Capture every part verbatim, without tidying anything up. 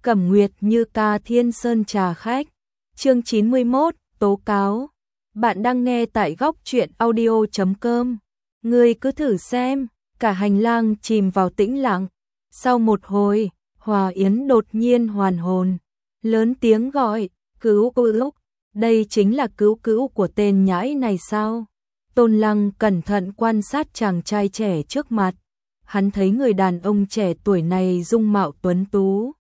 Cẩm Nguyệt Như ca Thiên Sơn trà khách. Chương chín mươi mốt, tố cáo. Bạn đang nghe tại góc truyện audio chấm com. Ngươi cứ thử xem, cả hành lang chìm vào tĩnh lặng. Sau một hồi, Hòa Yến đột nhiên hoàn hồn, lớn tiếng gọi, cứu cứu, đây chính là cứu cứu của tên nhãi này sao? Tôn Lăng cẩn thận quan sát chàng trai trẻ trước mặt. Hắn thấy người đàn ông trẻ tuổi này dung mạo tuấn tú,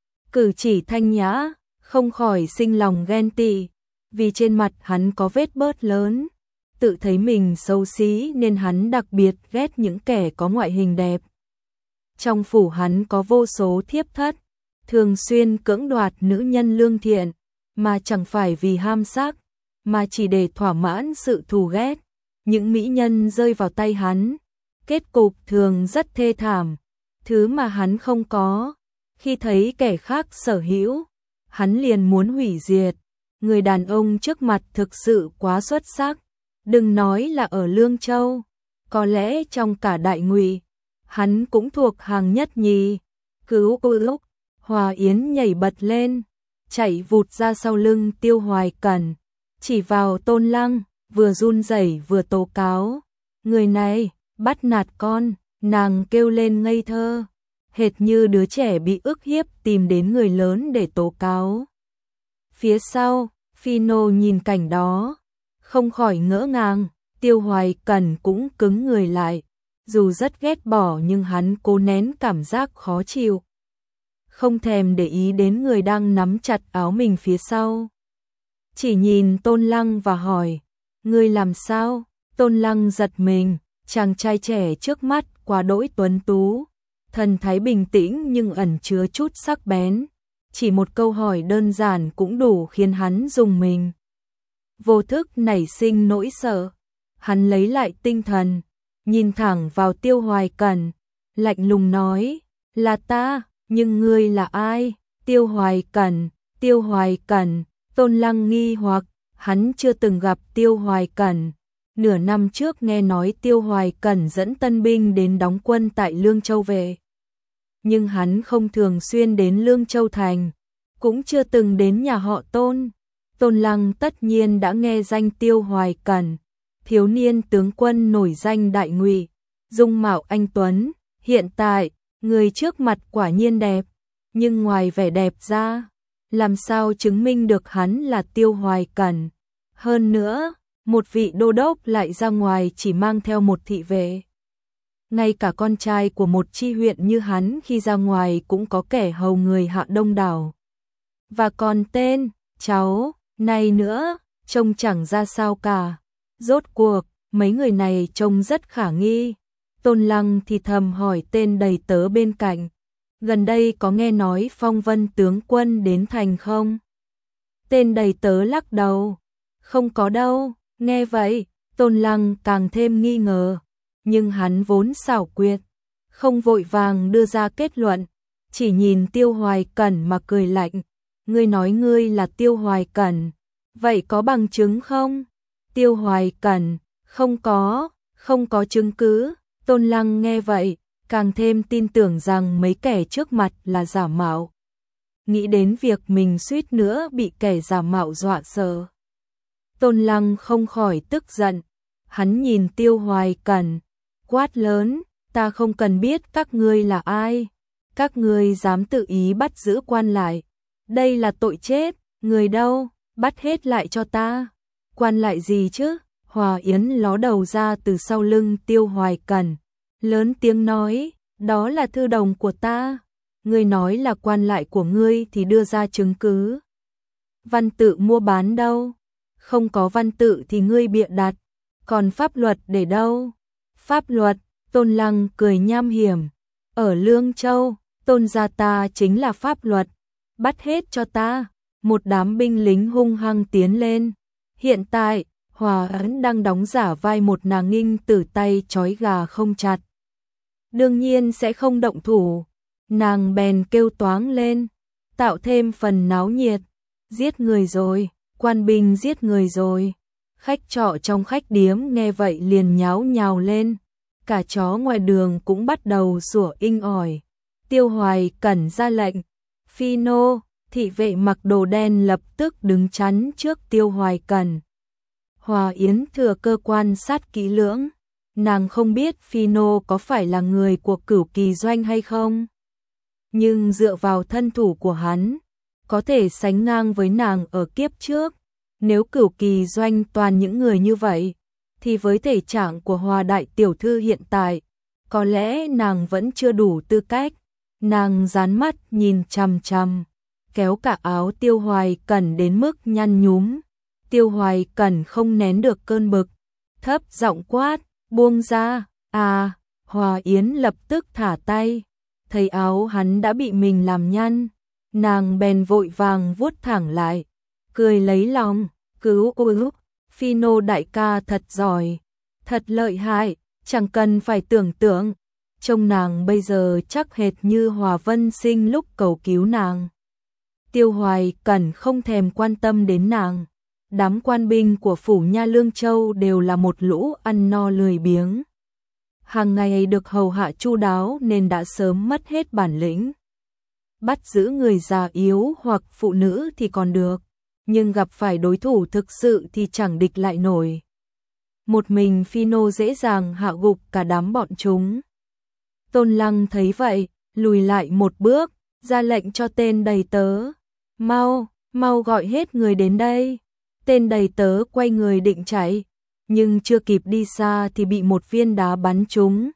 cử chỉ thanh nhã, không khỏi sinh lòng ghen tị, vì trên mặt hắn có vết bớt lớn. Tự thấy mình xấu xí nên hắn đặc biệt ghét những kẻ có ngoại hình đẹp. Trong phủ hắn có vô số thiếp thất, thường xuyên cưỡng đoạt nữ nhân lương thiện, mà chẳng phải vì ham sắc, mà chỉ để thỏa mãn sự thù ghét. Những mỹ nhân rơi vào tay hắn, kết cục thường rất thê thảm, thứ mà hắn không có. Khi thấy kẻ khác sở hữu, hắn liền muốn hủy diệt. Người đàn ông trước mặt thực sự quá xuất sắc, đừng nói là ở Lương Châu, có lẽ trong cả Đại Ngụy, hắn cũng thuộc hàng nhất nhì. Cứu cô lúc, Hòa Yến nhảy bật lên, chạy vụt ra sau lưng Tiêu Hoài Cẩn, chỉ vào Tôn Lăng, vừa run rẩy vừa tố cáo. Người này, bắt nạt con, nàng kêu lên ngây thơ, hệt như đứa trẻ bị ức hiếp tìm đến người lớn để tố cáo. Phía sau, Phi Nô nhìn cảnh đó, không khỏi ngỡ ngàng. Tiêu Hoài Cẩn cũng cứng người lại, dù rất ghét bỏ nhưng hắn cố nén cảm giác khó chịu, không thèm để ý đến người đang nắm chặt áo mình phía sau. Chỉ nhìn Tôn Lăng và hỏi, ngươi làm sao? Tôn Lăng giật mình, chàng trai trẻ trước mắt quá đỗi tuấn tú, thần thái bình tĩnh nhưng ẩn chứa chút sắc bén. Chỉ một câu hỏi đơn giản cũng đủ khiến hắn rùng mình. Vô thức nảy sinh nỗi sợ, hắn lấy lại tinh thần, nhìn thẳng vào Tiêu Hoài Cẩn, lạnh lùng nói, là ta, nhưng ngươi là ai? Tiêu Hoài Cẩn, Tiêu Hoài Cẩn. Tôn Lăng nghi hoặc, hắn chưa từng gặp Tiêu Hoài Cẩn. Nửa năm trước nghe nói Tiêu Hoài Cẩn dẫn tân binh đến đóng quân tại Lương Châu về, nhưng hắn không thường xuyên đến Lương Châu thành, cũng chưa từng đến nhà họ Tôn. Tôn Lăng tất nhiên đã nghe danh Tiêu Hoài Cẩn, thiếu niên tướng quân nổi danh Đại Ngụy, dung mạo anh tuấn. Hiện tại, người trước mặt quả nhiên đẹp, nhưng ngoài vẻ đẹp ra, làm sao chứng minh được hắn là Tiêu Hoài Cẩn? Hơn nữa, một vị đô đốc lại ra ngoài chỉ mang theo một thị vệ. Ngay cả con trai của một chi huyện như hắn khi ra ngoài cũng có kẻ hầu người hạ đông đảo. Và còn tên, cháu, này nữa, trông chẳng ra sao cả. Rốt cuộc, mấy người này trông rất khả nghi. Tôn Lăng thì thầm hỏi tên đầy tớ bên cạnh, gần đây có nghe nói Phong Vân tướng quân đến thành không? Tên đầy tớ lắc đầu, không có đâu. Nghe vậy, Tôn Lăng càng thêm nghi ngờ, nhưng hắn vốn xảo quyệt, không vội vàng đưa ra kết luận, chỉ nhìn Tiêu Hoài Cẩn mà cười lạnh. Ngươi nói ngươi là Tiêu Hoài Cẩn, vậy có bằng chứng không? Tiêu Hoài Cẩn, không có, không có chứng cứ. Tôn Lăng nghe vậy, càng thêm tin tưởng rằng mấy kẻ trước mặt là giả mạo. Nghĩ đến việc mình suýt nữa bị kẻ giả mạo dọa sợ, Tôn Lăng không khỏi tức giận. Hắn nhìn Tiêu Hoài Cẩn, quát lớn, ta không cần biết các ngươi là ai. Các ngươi dám tự ý bắt giữ quan lại, đây là tội chết. Người đâu, bắt hết lại cho ta. Quan lại gì chứ? Hòa Yến ló đầu ra từ sau lưng Tiêu Hoài Cẩn, lớn tiếng nói, đó là thư đồng của ta. Ngươi nói là quan lại của ngươi thì đưa ra chứng cứ. Văn tự mua bán đâu? Không có văn tự thì ngươi bịa đặt. Còn pháp luật để đâu? Pháp luật? Tôn Lăng cười nham hiểm. Ở Lương Châu, Tôn gia ta chính là pháp luật. Bắt hết cho ta. Một đám binh lính hung hăng tiến lên. Hiện tại, Hòa Yến đang đóng giả vai một nàng nghinh tử tay trói gà không chặt, đương nhiên sẽ không động thủ. Nàng bèn kêu toáng lên, tạo thêm phần náo nhiệt. Giết người rồi, quan binh giết người rồi. Khách trọ trong khách điếm nghe vậy liền nháo nhào lên, cả chó ngoài đường cũng bắt đầu sủa inh ỏi. Tiêu Hoài Cẩn ra lệnh, Phi-nô, thị vệ mặc đồ đen lập tức đứng chắn trước Tiêu Hoài Cẩn. Hòa Yến thừa cơ quan sát kỹ lưỡng, nàng không biết Phi-nô có phải là người của Cửu Kỳ Doanh hay không. Nhưng dựa vào thân thủ của hắn, có thể sánh ngang với nàng ở kiếp trước. Nếu Cửu Kỳ Doanh toàn những người như vậy, thì với thể trạng của Hòa đại tiểu thư hiện tại, có lẽ nàng vẫn chưa đủ tư cách. Nàng dán mắt nhìn chằm chằm, kéo cả áo Tiêu Hoài Cẩn đến mức nhăn nhúm. Tiêu Hoài Cẩn không nén được cơn bực, thấp giọng quát, buông ra. À, Hòa Yến lập tức thả tay, thấy áo hắn đã bị mình làm nhăn, nàng bèn vội vàng vuốt thẳng lại, cười lấy lòng, cứu cứu, Phi-nô đại ca thật giỏi, thật lợi hại, chẳng cần phải tưởng tượng, trông nàng bây giờ chắc hệt như Hòa Vân Sinh lúc cầu cứu nàng. Tiêu Hoài Cẩn không thèm quan tâm đến nàng, đám quan binh của phủ Nha Lương Châu đều là một lũ ăn no lười biếng. Hàng ngày được hầu hạ chu đáo nên đã sớm mất hết bản lĩnh. Bắt giữ người già yếu hoặc phụ nữ thì còn được, nhưng gặp phải đối thủ thực sự thì chẳng địch lại nổi. Một mình Phi-nô dễ dàng hạ gục cả đám bọn chúng. Tôn Lăng thấy vậy, lùi lại một bước, ra lệnh cho tên đầy tớ. Mau, mau gọi hết người đến đây. Tên đầy tớ quay người định chạy, nhưng chưa kịp đi xa thì bị một viên đá bắn trúng.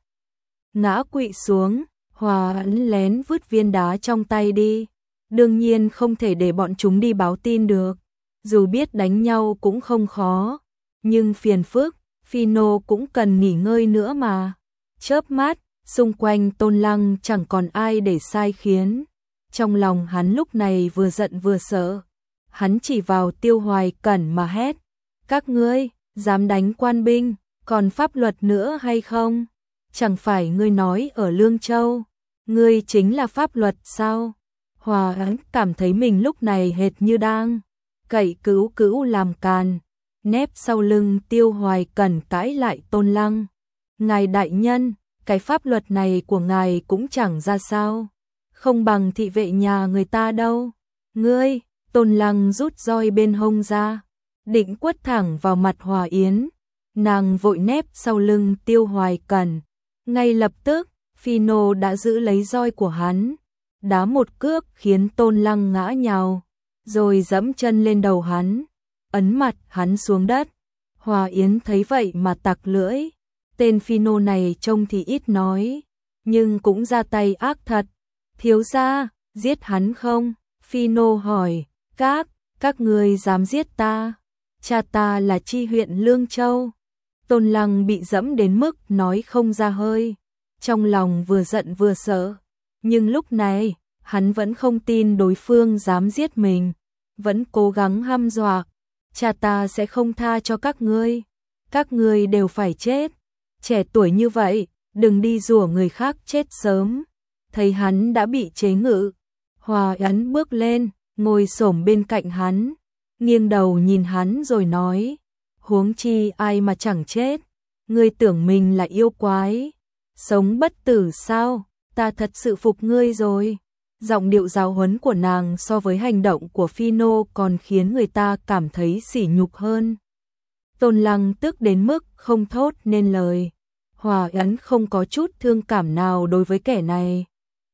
Ngã quỵ xuống, Hòa Yến lén vứt viên đá trong tay đi. Đương nhiên không thể để bọn chúng đi báo tin được. Dù biết đánh nhau cũng không khó, nhưng phiền phức, Phi-nô cũng cần nghỉ ngơi nữa mà. Chớp mắt, xung quanh Tôn Lăng chẳng còn ai để sai khiến. Trong lòng hắn lúc này vừa giận vừa sợ. Hắn chỉ vào Tiêu Hoài Cẩn mà hét. Các ngươi, dám đánh quan binh, còn pháp luật nữa hay không? Chẳng phải ngươi nói ở Lương Châu, ngươi chính là pháp luật sao? Hòa Yến cảm thấy mình lúc này hệt như đang cậy cứu cứu làm càn, nép sau lưng Tiêu Hoài Cẩn cãi lại Tôn Lăng. Ngài đại nhân, cái pháp luật này của ngài cũng chẳng ra sao, không bằng thị vệ nhà người ta đâu. Ngươi, Tôn Lăng rút roi bên hông ra, định quất thẳng vào mặt Hòa Yến. Nàng vội nép sau lưng Tiêu Hoài Cẩn. Ngay lập tức, Phi-nô đã giữ lấy roi của hắn, đá một cước khiến Tôn Lăng ngã nhào, rồi giẫm chân lên đầu hắn, ấn mặt hắn xuống đất. Hòa Yến thấy vậy mà tặc lưỡi, tên Phi-nô này trông thì ít nói, nhưng cũng ra tay ác thật. Thiếu gia, giết hắn không? Phi-nô hỏi. Các, các ngươi dám giết ta? Cha ta là tri huyện Lương Châu. Tôn Lăng bị dẫm đến mức nói không ra hơi, trong lòng vừa giận vừa sợ, nhưng lúc này, hắn vẫn không tin đối phương dám giết mình, vẫn cố gắng hăm dọa. Cha ta sẽ không tha cho các ngươi, các ngươi đều phải chết. Trẻ tuổi như vậy, đừng đi rủa người khác chết sớm. Thấy hắn đã bị chế ngự, Hòa Yến bước lên, ngồi xổm bên cạnh hắn, nghiêng đầu nhìn hắn rồi nói, huống chi ai mà chẳng chết, ngươi tưởng mình là yêu quái, sống bất tử sao? Ta thật sự phục ngươi rồi. Giọng điệu giáo huấn của nàng so với hành động của Phi-nô còn khiến người ta cảm thấy sỉ nhục hơn. Tôn Lăng tức đến mức không thốt nên lời. Hòa Yến không có chút thương cảm nào đối với kẻ này.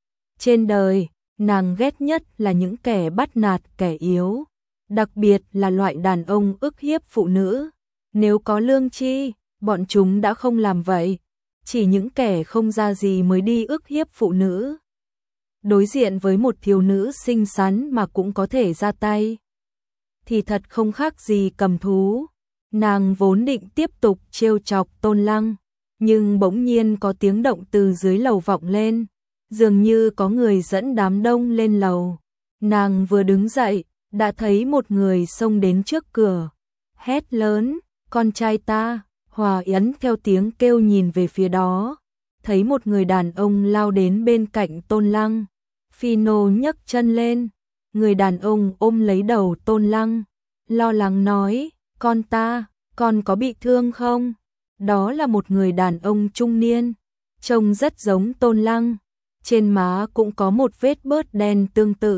Trên đời, nàng ghét nhất là những kẻ bắt nạt kẻ yếu, đặc biệt là loại đàn ông ức hiếp phụ nữ. Nếu có lương tri, bọn chúng đã không làm vậy. Chỉ những kẻ không ra gì mới đi ức hiếp phụ nữ. Đối diện với một thiếu nữ xinh xắn mà cũng có thể ra tay, thì thật không khác gì cầm thú. Nàng vốn định tiếp tục trêu chọc Tôn Lăng, nhưng bỗng nhiên có tiếng động từ dưới lầu vọng lên, dường như có người dẫn đám đông lên lầu. Nàng vừa đứng dậy, đã thấy một người xông đến trước cửa, hét lớn, con trai ta. Hòa Yến theo tiếng kêu nhìn về phía đó, thấy một người đàn ông lao đến bên cạnh Tôn Lăng. Phi-nô nhấc chân lên, người đàn ông ôm lấy đầu Tôn Lăng, lo lắng nói, con ta, con có bị thương không? Đó là một người đàn ông trung niên, trông rất giống Tôn Lăng, trên má cũng có một vết bớt đen tương tự.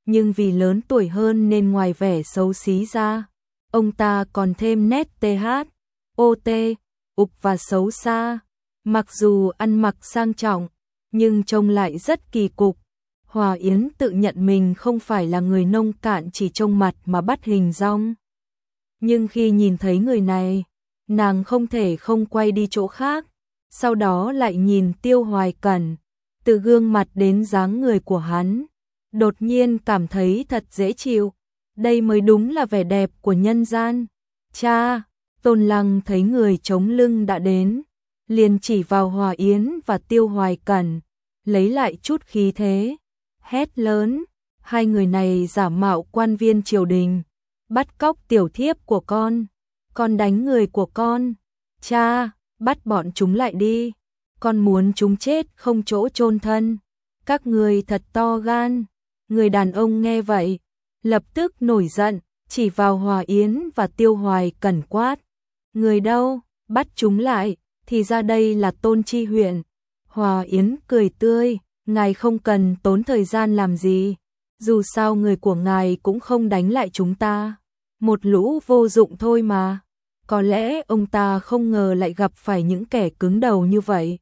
nhưng vì lớn tuổi hơn nên ngoài vẻ xấu xí ra, ông ta còn thêm nét tê hát, ô tê, ục và xấu xa. Mặc dù ăn mặc sang trọng, nhưng trông lại rất kỳ cục. Hòa Yến tự nhận mình không phải là người nông cạn chỉ trông mặt mà bắt hình dong. Nhưng khi nhìn thấy người này, nàng không thể không quay đi chỗ khác, sau đó lại nhìn Tiêu Hoài Cẩn, từ gương mặt đến dáng người của hắn, đột nhiên cảm thấy thật dễ chịu, đây mới đúng là vẻ đẹp của nhân gian. Cha, Tôn Lăng thấy người chống lưng đã đến, liền chỉ vào Hòa Yến và Tiêu Hoài Cẩn, lấy lại chút khí thế, hét lớn, hai người này giả mạo quan viên triều đình, bắt cóc tiểu thiếp của con, con đánh người của con. Cha, bắt bọn chúng lại đi, con muốn chúng chết không chỗ chôn thân. Các người thật to gan. Người đàn ông nghe vậy, lập tức nổi giận, chỉ vào Hòa Yến và Tiêu Hoài Cẩn quát. Người đâu, bắt chúng lại, thì ra đây là Tôn Chi huyện. Hòa Yến cười tươi, ngài không cần tốn thời gian làm gì, dù sao người của ngài cũng không đánh lại chúng ta, một lũ vô dụng thôi mà. Có lẽ ông ta không ngờ lại gặp phải những kẻ cứng đầu như vậy.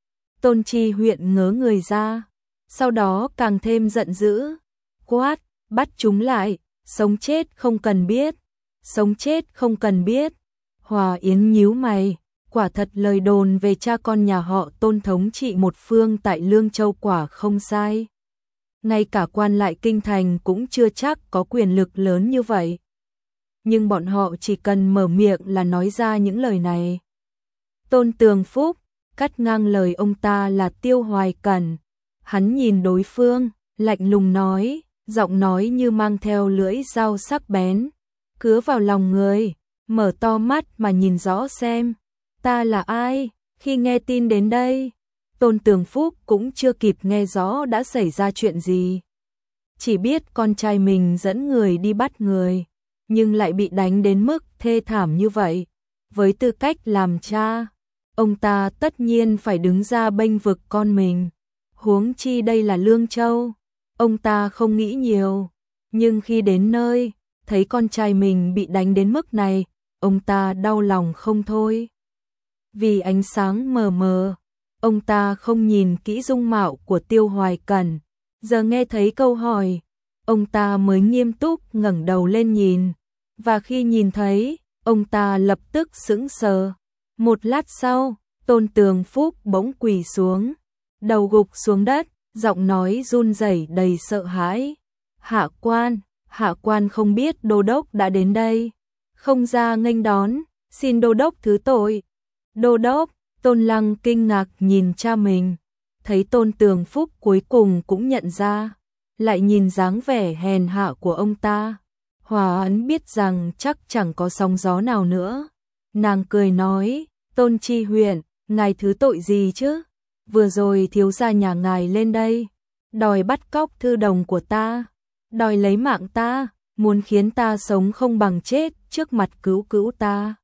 Tôn Chi huyện ngớ người ra, sau đó càng thêm giận dữ, quát, bắt chúng lại, sống chết không cần biết, sống chết không cần biết. Hòa Yến nhíu mày, quả thật lời đồn về cha con nhà họ Tôn thống trị một phương tại Lương Châu quả không sai. Ngay cả quan lại kinh thành cũng chưa chắc có quyền lực lớn như vậy. Nhưng bọn họ chỉ cần mở miệng là nói ra những lời này. Tôn Tường Phúc cắt ngang lời ông ta là Tiêu Hoài Cẩn. Hắn nhìn đối phương, lạnh lùng nói, giọng nói như mang theo lưỡi dao sắc bén, cứa vào lòng người, mở to mắt mà nhìn rõ xem, ta là ai. Khi nghe tin đến đây, Tôn Tường Phúc cũng chưa kịp nghe rõ đã xảy ra chuyện gì. Chỉ biết con trai mình dẫn người đi bắt người, nhưng lại bị đánh đến mức thê thảm như vậy. Với tư cách làm cha, ông ta tất nhiên phải đứng ra bênh vực con mình. Huống chi đây là Lương Châu, ông ta không nghĩ nhiều. Nhưng khi đến nơi, thấy con trai mình bị đánh đến mức này, ông ta đau lòng không thôi. Vì ánh sáng mờ mờ, ông ta không nhìn kỹ dung mạo của Tiêu Hoài Cẩn. Giờ nghe thấy câu hỏi, ông ta mới nghiêm túc ngẩng đầu lên nhìn. Và khi nhìn thấy, ông ta lập tức sững sờ. Một lát sau, Tôn Tường Phúc bỗng quỳ xuống, đầu gục xuống đất, giọng nói run rẩy đầy sợ hãi. Hạ quan, hạ quan không biết đô đốc đã đến đây, không ra nghênh đón, xin đô đốc thứ tội. Đô đốc, Tôn Lăng kinh ngạc nhìn cha mình, thấy Tôn Tường Phúc cuối cùng cũng nhận ra, lại nhìn dáng vẻ hèn hạ của ông ta. Hòa Yến biết rằng chắc chẳng có sóng gió nào nữa. Nàng cười nói, Tôn Chi huyện, ngài thứ tội gì chứ? Vừa rồi thiếu gia nhà ngài lên đây, đòi bắt cóc thư đồng của ta, đòi lấy mạng ta, muốn khiến ta sống không bằng chết trước mặt cứu cứu ta.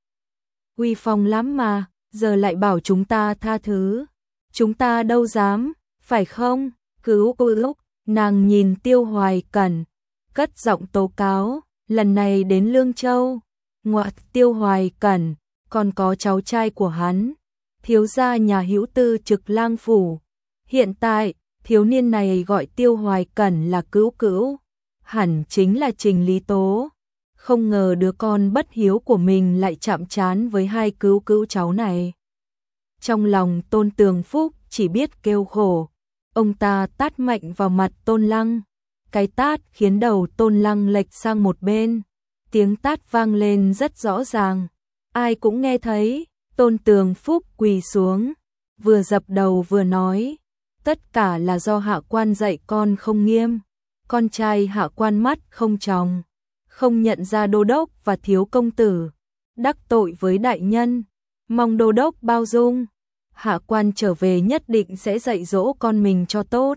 Uy phong lắm mà, giờ lại bảo chúng ta tha thứ. Chúng ta đâu dám, phải không? Cứu cứu, nàng nhìn Tiêu Hoài Cẩn, cất giọng tố cáo. Lần này đến Lương Châu, ngoại Tiêu Hoài Cẩn, còn có cháu trai của hắn, thiếu gia nhà Hữu Tư Trực Lang phủ. Hiện tại, thiếu niên này gọi Tiêu Hoài Cẩn là cứu cứu, hẳn chính là Trình Lý Tố. Không ngờ đứa con bất hiếu của mình lại chạm trán với hai cứu cứu cháu này. Trong lòng Tôn Tường Phúc chỉ biết kêu khổ, ông ta tát mạnh vào mặt Tôn Lăng. Cái tát khiến đầu Tôn Lăng lệch sang một bên, tiếng tát vang lên rất rõ ràng, ai cũng nghe thấy. Tôn Tường Phúc quỳ xuống, vừa dập đầu vừa nói, tất cả là do hạ quan dạy con không nghiêm, con trai hạ quan mắt không tròng, không nhận ra đô đốc và thiếu công tử, đắc tội với đại nhân, mong đô đốc bao dung, hạ quan trở về nhất định sẽ dạy dỗ con mình cho tốt.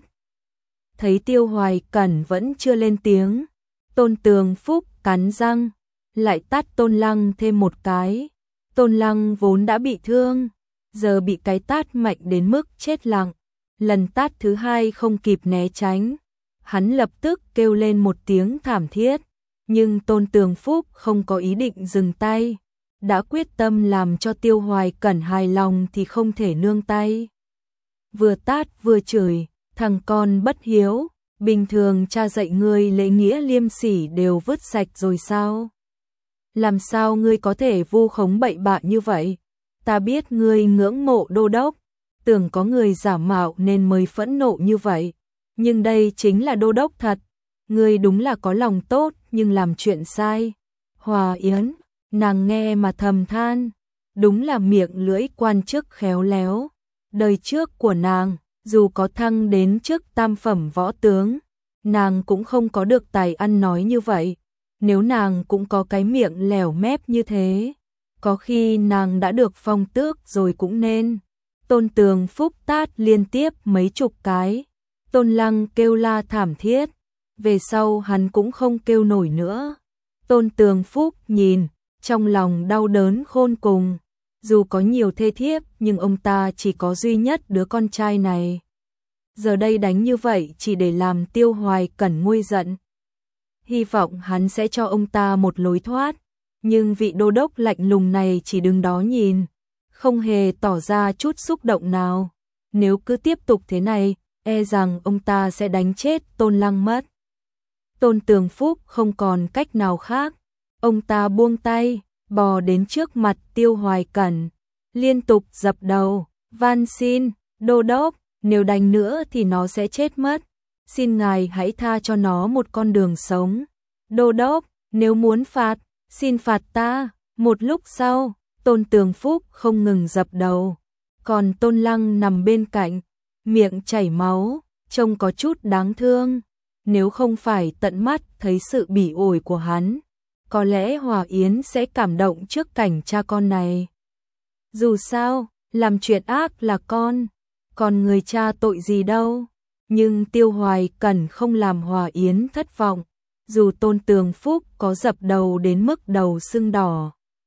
Thấy Tiêu Hoài Cẩn vẫn chưa lên tiếng, Tôn Tường Phúc cắn răng, lại tát Tôn Lăng thêm một cái. Tôn Lăng vốn đã bị thương, giờ bị cái tát mạnh đến mức chết lặng. Lần tát thứ hai không kịp né tránh, Hắn lập tức kêu lên một tiếng thảm thiết, nhưng Tôn Tường Phúc không có ý định dừng tay, đã quyết tâm làm cho Tiêu Hoài Cẩn hài lòng thì không thể nương tay. Vừa tát vừa chửi, thằng con bất hiếu, bình thường cha dạy ngươi lễ nghĩa liêm sỉ đều vứt sạch rồi sao? Làm sao ngươi có thể vu khống bậy bạ như vậy? Ta biết ngươi ngưỡng mộ đô đốc, tưởng có người giả mạo nên mới phẫn nộ như vậy, nhưng đây chính là đô đốc thật, ngươi đúng là có lòng tốt nhưng làm chuyện sai. Hòa Yến, nàng nghe mà thầm than, đúng là miệng lưỡi quan chức khéo léo. Đời trước của nàng, dù có thăng đến chức tam phẩm võ tướng, nàng cũng không có được tài ăn nói như vậy. Nếu nàng cũng có cái miệng lẻo mép như thế, có khi nàng đã được phong tước rồi cũng nên. Tôn Tường Phúc tát liên tiếp mấy chục cái, Tôn Lăng kêu la thảm thiết, về sau hắn cũng không kêu nổi nữa. Tôn Tường Phúc nhìn, trong lòng đau đớn khôn cùng, dù có nhiều thê thiếp nhưng ông ta chỉ có duy nhất đứa con trai này. Giờ đây đánh như vậy chỉ để làm Tiêu Hoài Cẩn nguôi giận. Hy vọng hắn sẽ cho ông ta một lối thoát, nhưng vị đô đốc lạnh lùng này chỉ đứng đó nhìn, không hề tỏ ra chút xúc động nào. Nếu cứ tiếp tục thế này, e rằng ông ta sẽ đánh chết Tôn Lăng mất. Tôn Tường Phúc không còn cách nào khác, ông ta buông tay, bò đến trước mặt Tiêu Hoài Cẩn, liên tục dập đầu, van xin, đô đốc, nếu đánh nữa thì nó sẽ chết mất. Xin ngài hãy tha cho nó một con đường sống. Đô đốc, nếu muốn phạt, xin phạt ta. Một lúc sau, Tôn Tường Phúc không ngừng dập đầu, còn Tôn Lăng nằm bên cạnh, miệng chảy máu, trông có chút đáng thương. Nếu không phải tận mắt thấy sự bỉ ổi của hắn, có lẽ Hòa Yến sẽ cảm động trước cảnh cha con này. Dù sao, làm chuyện ác là con, còn người cha tội gì đâu. Nhưng Tiêu Hoài Cẩn không làm Hòa Yến thất vọng, dù Tôn Tường Phúc có dập đầu đến mức đầu sưng đỏ.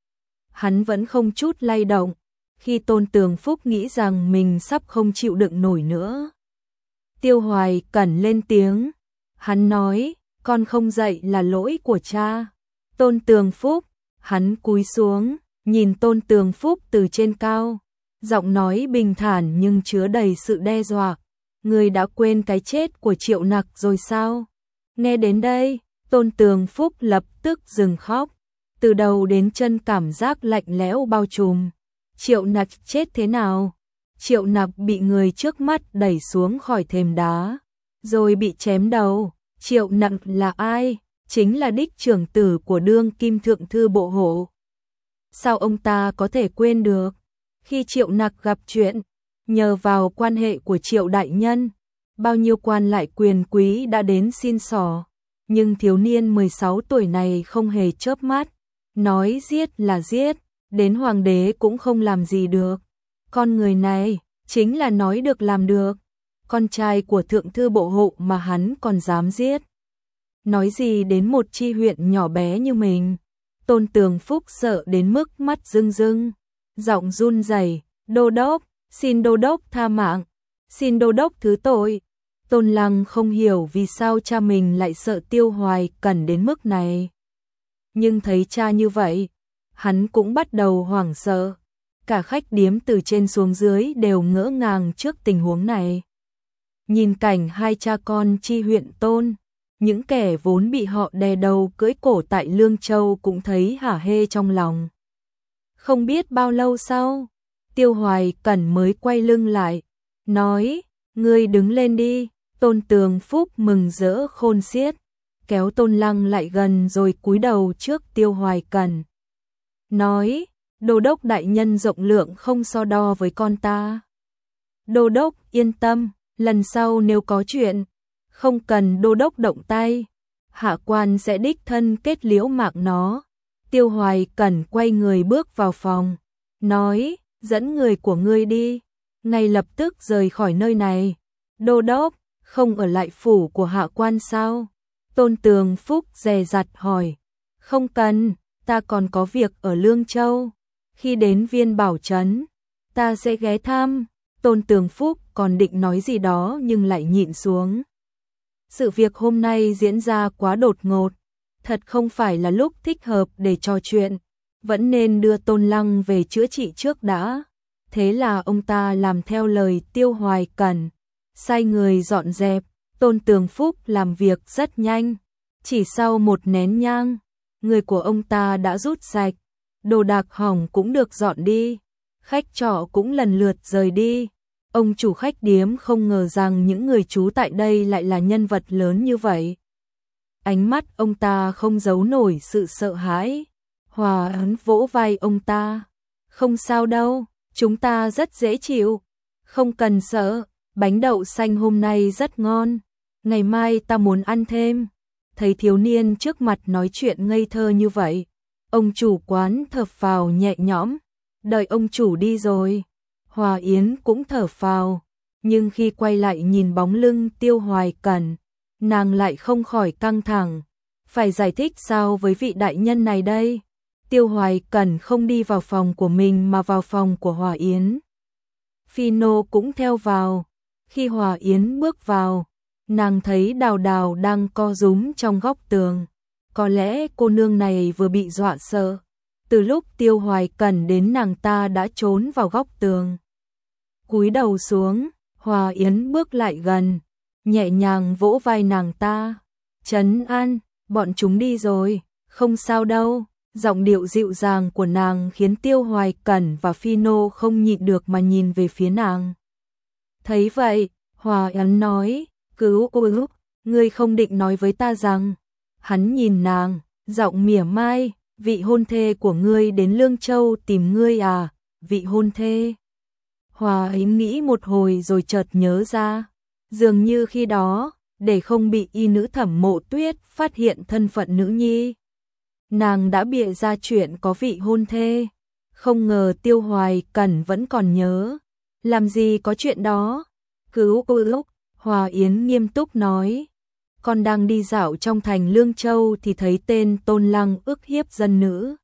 Hắn vẫn không chút lay động, khi Tôn Tường Phúc nghĩ rằng mình sắp không chịu đựng nổi nữa. Tiêu Hoài Cẩn lên tiếng, hắn nói, con không dậy là lỗi của cha. Tôn Tường Phúc, hắn cúi xuống, nhìn Tôn Tường Phúc từ trên cao, giọng nói bình thản nhưng chứa đầy sự đe dọa. Người đã quên cái chết của Triệu Nặc rồi sao? Nghe đến đây, Tôn Tường Phúc lập tức dừng khóc, từ đầu đến chân cảm giác lạnh lẽo bao trùm. Triệu Nặc chết thế nào? Triệu Nặc bị người trước mắt đẩy xuống khỏi thềm đá, rồi bị chém đầu. Triệu Nặc là ai? Chính là đích trưởng tử của đương kim thượng thư bộ hộ. Sao ông ta có thể quên được? Khi Triệu Nặc gặp chuyện, nhờ vào quan hệ của Triệu đại nhân, bao nhiêu quan lại quyền quý đã đến xin xỏ, nhưng thiếu niên mười sáu tuổi này không hề chớp mắt, nói giết là giết, đến hoàng đế cũng không làm gì được. Con người này chính là nói được làm được, con trai của thượng thư bộ hộ mà hắn còn dám giết. Nói gì đến một chi huyện nhỏ bé như mình. Tôn Tường Phúc sợ đến mức mắt rưng rưng, giọng run rẩy, đô đốc, xin đô đốc tha mạng, xin đô đốc thứ tội. Tôn Lăng không hiểu vì sao cha mình lại sợ Tiêu Hoài Cẩn đến mức này. Nhưng thấy cha như vậy, hắn cũng bắt đầu hoảng sợ. Cả khách điếm từ trên xuống dưới đều ngỡ ngàng trước tình huống này. Nhìn cảnh hai cha con chi huyện Tôn, những kẻ vốn bị họ đè đầu cưỡi cổ tại Lương Châu cũng thấy hả hê trong lòng. Không biết bao lâu sau, Tiêu Hoài Cẩn mới quay lưng lại, nói, ngươi đứng lên đi. Tôn Tường Phúc mừng rỡ khôn xiết, kéo Tôn Lăng lại gần rồi cúi đầu trước Tiêu Hoài Cẩn. Nói, đô đốc đại nhân rộng lượng không so đo với con ta. Đô đốc yên tâm, lần sau nếu có chuyện, không cần đô đốc động tay, hạ quan sẽ đích thân kết liễu mạng nó. Tiêu Hoài Cẩn quay người bước vào phòng, nói, dẫn người của ngươi đi, ngay lập tức rời khỏi nơi này. Đô đốc, không ở lại phủ của hạ quan sao? Tôn Tường Phúc dè dặt hỏi. Không cần, ta còn có việc ở Lương Châu. Khi đến Viên Bảo Trấn, ta sẽ ghé thăm. Tôn Tường Phúc còn định nói gì đó nhưng lại nhịn xuống. Sự việc hôm nay diễn ra quá đột ngột, thật không phải là lúc thích hợp để trò chuyện, vẫn nên đưa Tôn Lăng về chữa trị trước đã. Thế là ông ta làm theo lời Tiêu Hoài Cẩn, sai người dọn dẹp. Tôn Tường Phúc làm việc rất nhanh, chỉ sau một nén nhang, người của ông ta đã rút sạch, đồ đạc hỏng cũng được dọn đi, khách trọ cũng lần lượt rời đi. Ông chủ khách điếm không ngờ rằng những người trú tại đây lại là nhân vật lớn như vậy. Ánh mắt ông ta không giấu nổi sự sợ hãi. Hòa Ấn vỗ vai ông ta. Không sao đâu, chúng ta rất dễ chịu. Không cần sợ, bánh đậu xanh hôm nay rất ngon. Ngày mai ta muốn ăn thêm. Thấy thiếu niên trước mặt nói chuyện ngây thơ như vậy, ông chủ quán thở phào nhẹ nhõm. Đợi ông chủ đi rồi, Hòa Yến cũng thở phào, nhưng khi quay lại nhìn bóng lưng Tiêu Hoài Cẩn, nàng lại không khỏi căng thẳng. Phải giải thích sao với vị đại nhân này đây? Tiêu Hoài Cẩn không đi vào phòng của mình mà vào phòng của Hòa Yến. Phi Nô cũng theo vào. Khi Hòa Yến bước vào, nàng thấy Đào Đào đang co rúm trong góc tường. Có lẽ cô nương này vừa bị dọa sợ. Từ lúc Tiêu Hoài Cẩn đến nàng ta đã trốn vào góc tường. Cúi đầu xuống, Hòa Yến bước lại gần, nhẹ nhàng vỗ vai nàng ta. Trấn an, bọn chúng đi rồi, không sao đâu. Giọng điệu dịu dàng của nàng khiến Tiêu Hoài Cẩn và Phi Nô không nhịn được mà nhìn về phía nàng. Thấy vậy, Hòa Yến nói, cứu cô, ngươi không định nói với ta rằng. Hắn nhìn nàng, giọng mỉa mai, vị hôn thê của ngươi đến Lương Châu tìm ngươi à, vị hôn thê. Hòa Yến nghĩ một hồi rồi chợt nhớ ra, dường như khi đó, để không bị y nữ Thẩm Mộ Tuyết phát hiện thân phận nữ nhi, nàng đã bịa ra chuyện có vị hôn thê. Không ngờ Tiêu Hoài Cẩn vẫn còn nhớ. Làm gì có chuyện đó? Cứu cô lúc, Hòa Yến nghiêm túc nói. Con đang đi dạo trong thành Lương Châu thì thấy tên Tôn Lăng ức hiếp dân nữ,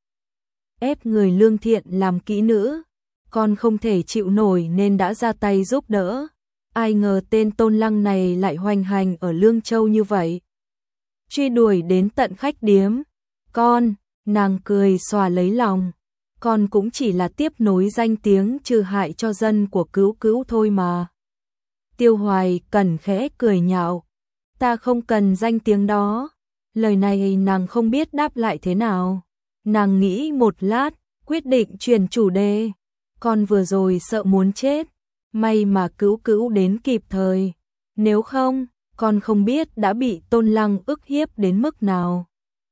ép người lương thiện làm kỹ nữ. Con không thể chịu nổi nên đã ra tay giúp đỡ. Ai ngờ tên Tôn Lăng này lại hoành hành ở Lương Châu như vậy, truy đuổi đến tận khách điếm. Con, nàng cười xòa lấy lòng, con cũng chỉ là tiếp nối danh tiếng trừ hại cho dân của Cứu Cứu thôi mà. Tiêu Hoài Cẩn khẽ cười nhạo, ta không cần danh tiếng đó. Lời này nàng không biết đáp lại thế nào. Nàng nghĩ một lát, quyết định chuyển chủ đề. Con vừa rồi sợ muốn chết, may mà Cứu Cứu đến kịp thời. Nếu không, con không biết đã bị Tôn Lăng ức hiếp đến mức nào.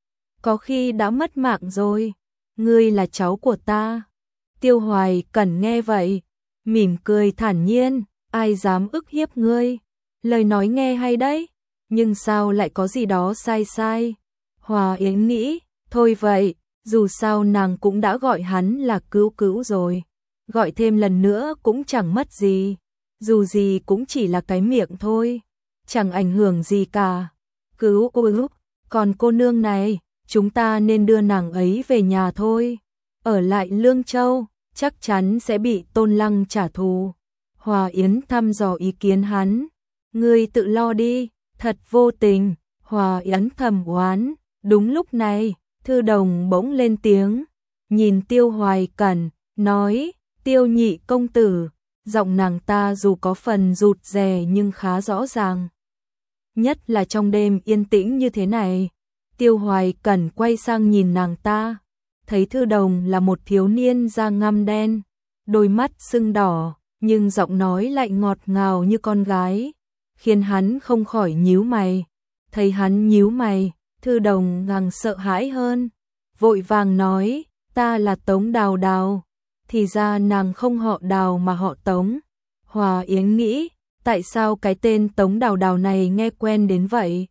Có khi đã mất mạng rồi. Ngươi là cháu của ta. Tiêu Hoài Cẩn nghe vậy, mỉm cười thản nhiên, ai dám ức hiếp ngươi. Lời nói nghe hay đấy, nhưng sao lại có gì đó sai sai. Hòa Yến nghĩ, thôi vậy, dù sao nàng cũng đã gọi hắn là Cứu Cứu rồi, gọi thêm lần nữa cũng chẳng mất gì. Dù gì cũng chỉ là cái miệng thôi, chẳng ảnh hưởng gì cả. Cứu Cứu, còn cô nương này, chúng ta nên đưa nàng ấy về nhà thôi. Ở lại Lương Châu, chắc chắn sẽ bị Tôn Lăng trả thù. Hòa Yến thăm dò ý kiến hắn. Ngươi tự lo đi, thật vô tình. Hòa Yến thầm oán. Đúng lúc này, Thư Đồng bỗng lên tiếng, nhìn Tiêu Hoài Cẩn, nói, Tiêu nhị công tử. Giọng nàng ta dù có phần rụt rè nhưng khá rõ ràng. Nhất là trong đêm yên tĩnh như thế này. Tiêu Hoài Cẩn quay sang nhìn nàng ta, thấy Thư Đồng là một thiếu niên da ngăm đen, đôi mắt sưng đỏ, nhưng giọng nói lại ngọt ngào như con gái, khiến hắn không khỏi nhíu mày. Thấy hắn nhíu mày, Thư Đồng càng sợ hãi hơn, vội vàng nói, ta là Tống Đào Đào. Thì ra nàng không họ Đào mà họ Tống. Hòa Yến nghĩ, tại sao cái tên Tống Đào Đào này nghe quen đến vậy?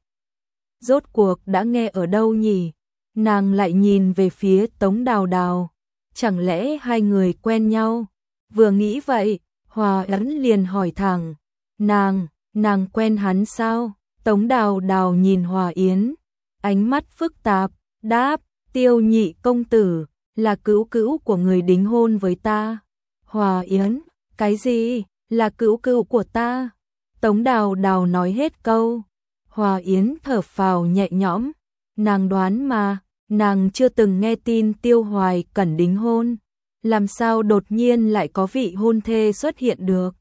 Rốt cuộc đã nghe ở đâu nhỉ? Nàng lại nhìn về phía Tống Đào Đào. Chẳng lẽ hai người quen nhau? Vừa nghĩ vậy, Hòa Yến liền hỏi thẳng. Nàng, nàng quen hắn sao? Tống Đào Đào nhìn Hòa Yến, ánh mắt phức tạp, đáp, Tiêu nhị công tử, là Cứu Cứu của người đính hôn với ta. Hòa Yến, cái gì? Là Cứu Cứu của ta? Tống Đào Đào nói hết câu. Hòa Yến thở phào nhẹ nhõm, nàng đoán mà, nàng chưa từng nghe tin Tiêu Hoài Cẩn đính hôn, làm sao đột nhiên lại có vị hôn thê xuất hiện được.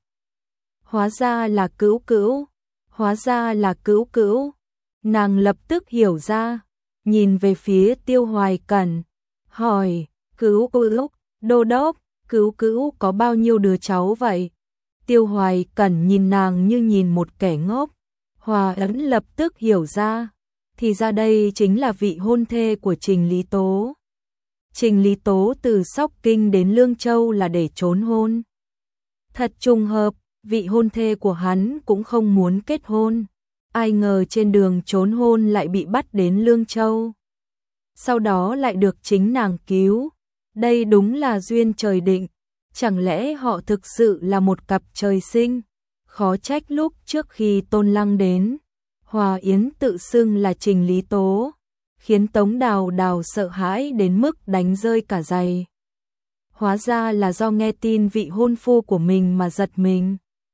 Hóa ra là Cữu Cữu, hóa ra là Cữu Cữu. Nàng lập tức hiểu ra, nhìn về phía Tiêu Hoài Cẩn, hỏi, Cữu Cữu, đô đốc, Cữu Cữu có bao nhiêu đứa cháu vậy? Tiêu Hoài Cẩn nhìn nàng như nhìn một kẻ ngốc. Hòa Yến lập tức hiểu ra, thì ra đây chính là vị hôn thê của Trình Lý Tố. Trình Lý Tố từ Sóc Kinh đến Lương Châu là để trốn hôn. Thật trùng hợp, vị hôn thê của hắn cũng không muốn kết hôn. Ai ngờ trên đường trốn hôn lại bị bắt đến Lương Châu. Sau đó lại được chính nàng cứu. Đây đúng là duyên trời định. Chẳng lẽ họ thực sự là một cặp trời sinh? Khó trách lúc trước khi Tôn Lăng đến, Hòa Yến tự xưng là Trình Lý Tố, khiến Tống Đào Đào sợ hãi đến mức đánh rơi cả giày. Hóa ra là do nghe tin vị hôn phu của mình mà giật mình.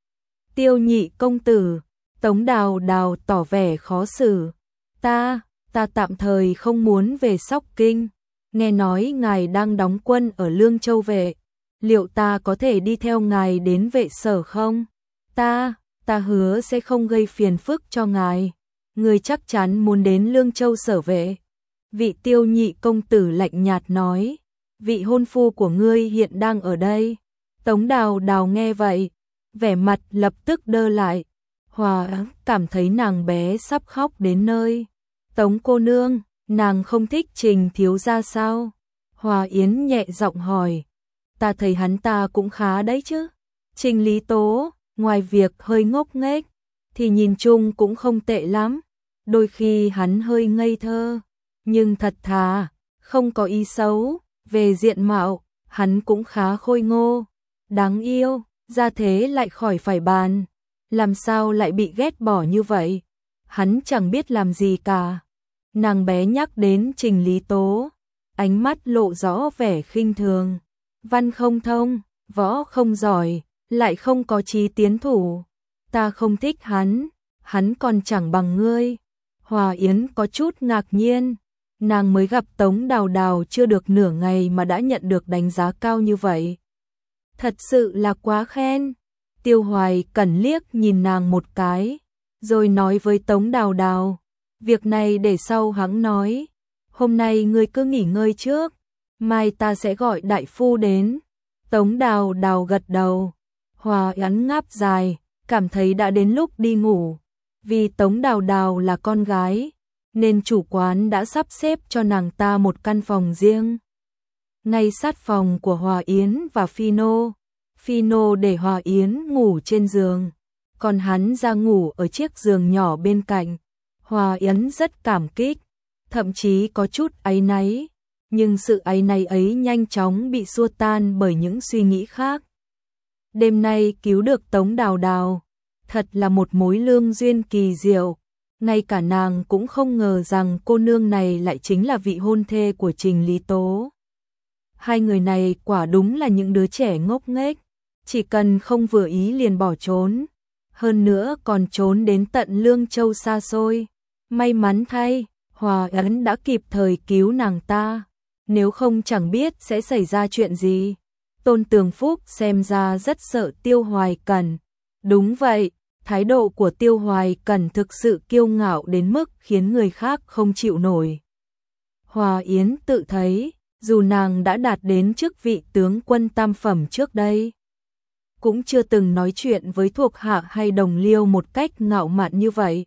Tiêu nhị công tử, Tống Đào Đào tỏ vẻ khó xử. Ta, ta tạm thời không muốn về Sóc Kinh. Nghe nói ngài đang đóng quân ở Lương Châu Vệ. Liệu ta có thể đi theo ngài đến vệ sở không? Ta, ta hứa sẽ không gây phiền phức cho ngài. Người chắc chắn muốn đến Lương Châu sở vệ. Vị tiêu nhị công tử lạnh nhạt nói. Vị hôn phu của ngươi hiện đang ở đây. Tống Đào Đào nghe vậy, vẻ mặt lập tức đơ lại. Hòa cảm thấy nàng bé sắp khóc đến nơi. Tống cô nương, nàng không thích Trình thiếu gia sao? Hòa Yến nhẹ giọng hỏi. Ta thấy hắn ta cũng khá đấy chứ. Trình Lý Tố, ngoài việc hơi ngốc nghếch, thì nhìn chung cũng không tệ lắm. Đôi khi hắn hơi ngây thơ, nhưng thật thà, không có ý xấu. Về diện mạo, hắn cũng khá khôi ngô, đáng yêu, ra thế lại khỏi phải bàn. Làm sao lại bị ghét bỏ như vậy? Hắn chẳng biết làm gì cả. Nàng bé nhắc đến Trình Lý Tố, ánh mắt lộ rõ vẻ khinh thường. Văn không thông, võ không giỏi, lại không có chí tiến thủ. Ta không thích hắn, hắn còn chẳng bằng ngươi. Hòa Yến có chút ngạc nhiên, nàng mới gặp Tống Đào Đào chưa được nửa ngày mà đã nhận được đánh giá cao như vậy. Thật sự là quá khen. Tiêu Hoài Cẩn liếc nhìn nàng một cái, rồi nói với Tống Đào Đào, việc này để sau hắn nói. Hôm nay ngươi cứ nghỉ ngơi trước, mai ta sẽ gọi đại phu đến. Tống Đào Đào gật đầu. Hòa Yến ngáp dài, cảm thấy đã đến lúc đi ngủ. Vì Tống Đào Đào là con gái, nên chủ quán đã sắp xếp cho nàng ta một căn phòng riêng. Ngay sát phòng của Hòa Yến và Phi Nô. Phi Nô để Hòa Yến ngủ trên giường, còn hắn ra ngủ ở chiếc giường nhỏ bên cạnh. Hòa Yến rất cảm kích, thậm chí có chút áy náy, nhưng sự áy náy ấy nhanh chóng bị xua tan bởi những suy nghĩ khác. Đêm nay cứu được Tống Đào Đào, thật là một mối lương duyên kỳ diệu. Ngay cả nàng cũng không ngờ rằng cô nương này lại chính là vị hôn thê của Trình Lý Tố. Hai người này quả đúng là những đứa trẻ ngốc nghếch, chỉ cần không vừa ý liền bỏ trốn, hơn nữa còn trốn đến tận Lương Châu xa xôi. May mắn thay, Hòa Yến đã kịp thời cứu nàng ta, nếu không chẳng biết sẽ xảy ra chuyện gì. Tôn Tường Phúc xem ra rất sợ Tiêu Hoài Cẩn. Đúng vậy, thái độ của Tiêu Hoài Cẩn thực sự kiêu ngạo đến mức khiến người khác không chịu nổi. Hòa Yến tự thấy, dù nàng đã đạt đến chức vị tướng quân tam phẩm trước đây, cũng chưa từng nói chuyện với thuộc hạ hay đồng liêu một cách ngạo mạn như vậy.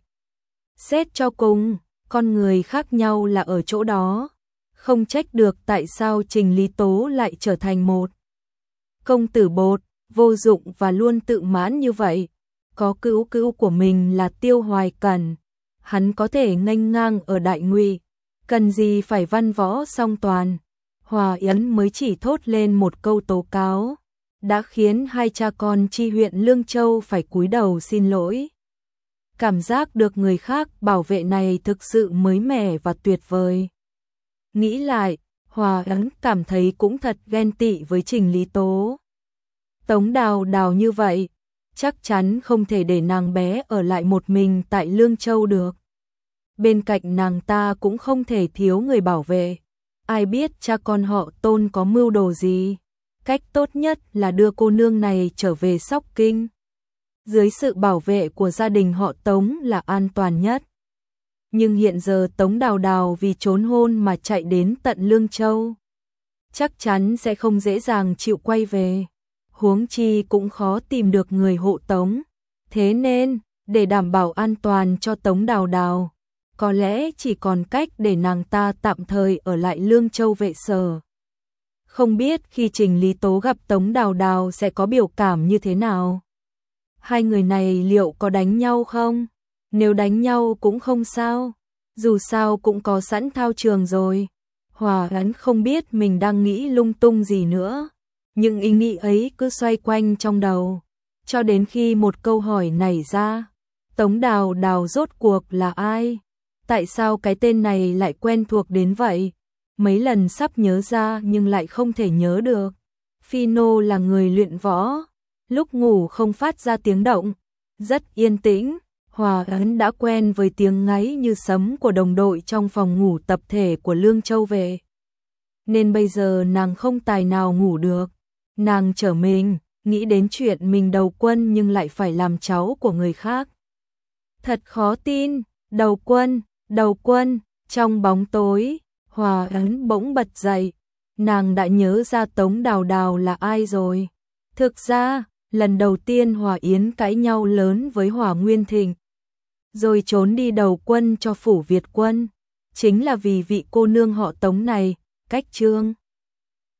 Xét cho cùng, con người khác nhau là ở chỗ đó, không trách được tại sao Trình Lý Tố lại trở thành một công tử bột, vô dụng và luôn tự mãn như vậy. Có cứu cứu của mình là Tiêu Hoài Cẩn, hắn có thể nghênh ngang ở Đại Ngụy, cần gì phải văn võ song toàn. Hòa Yến mới chỉ thốt lên một câu tố cáo, đã khiến hai cha con chi huyện Lương Châu phải cúi đầu xin lỗi. Cảm giác được người khác bảo vệ này thực sự mới mẻ và tuyệt vời. Nghĩ lại, Hòa Yến cảm thấy cũng thật ghen tị với Trình Lý Tố. Tống Đào Đào như vậy, chắc chắn không thể để nàng bé ở lại một mình tại Lương Châu được. bên cạnh nàng ta cũng không thể thiếu người bảo vệ. Ai biết cha con họ Tôn có mưu đồ gì? Cách tốt nhất là đưa cô nương này trở về Sóc Kinh. Dưới sự bảo vệ của gia đình họ Tống là an toàn nhất. Nhưng hiện giờ Tống Đào Đào vì trốn hôn mà chạy đến tận Lương Châu. Chắc chắn sẽ không dễ dàng chịu quay về. Huống chi cũng khó tìm được người hộ Tống. Thế nên, để đảm bảo an toàn cho Tống Đào Đào, có lẽ chỉ còn cách để nàng ta tạm thời ở lại Lương Châu vệ sở. Không biết khi Trình Lý Tố gặp Tống Đào Đào sẽ có biểu cảm như thế nào? Hai người này liệu có đánh nhau không? Nếu đánh nhau cũng không sao, dù sao cũng có sẵn thao trường rồi. Hòa Ấn không biết mình đang nghĩ lung tung gì nữa, nhưng ý nghĩ ấy cứ xoay quanh trong đầu, cho đến khi một câu hỏi nảy ra. Tống Đào Đào rốt cuộc là ai? Tại sao cái tên này lại quen thuộc đến vậy? Mấy lần sắp nhớ ra nhưng lại không thể nhớ được. Phi Nô là người luyện võ, lúc ngủ không phát ra tiếng động, rất yên tĩnh. Hòa Ấn đã quen với tiếng ngáy như sấm của đồng đội trong phòng ngủ tập thể của Lương Châu về. Nên bây giờ nàng không tài nào ngủ được. Nàng trở mình, nghĩ đến chuyện mình đầu quân nhưng lại phải làm cháu của người khác. Thật khó tin, đầu quân, đầu quân, trong bóng tối, Hòa Ấn bỗng bật dậy. Nàng đã nhớ ra Tống Đào Đào là ai rồi. Thực ra, lần đầu tiên Hòa Yến cãi nhau lớn với Hòa Nguyên Thịnh, rồi trốn đi đầu quân cho phủ Việt quân, chính là vì vị cô nương họ Tống này. Cách Trương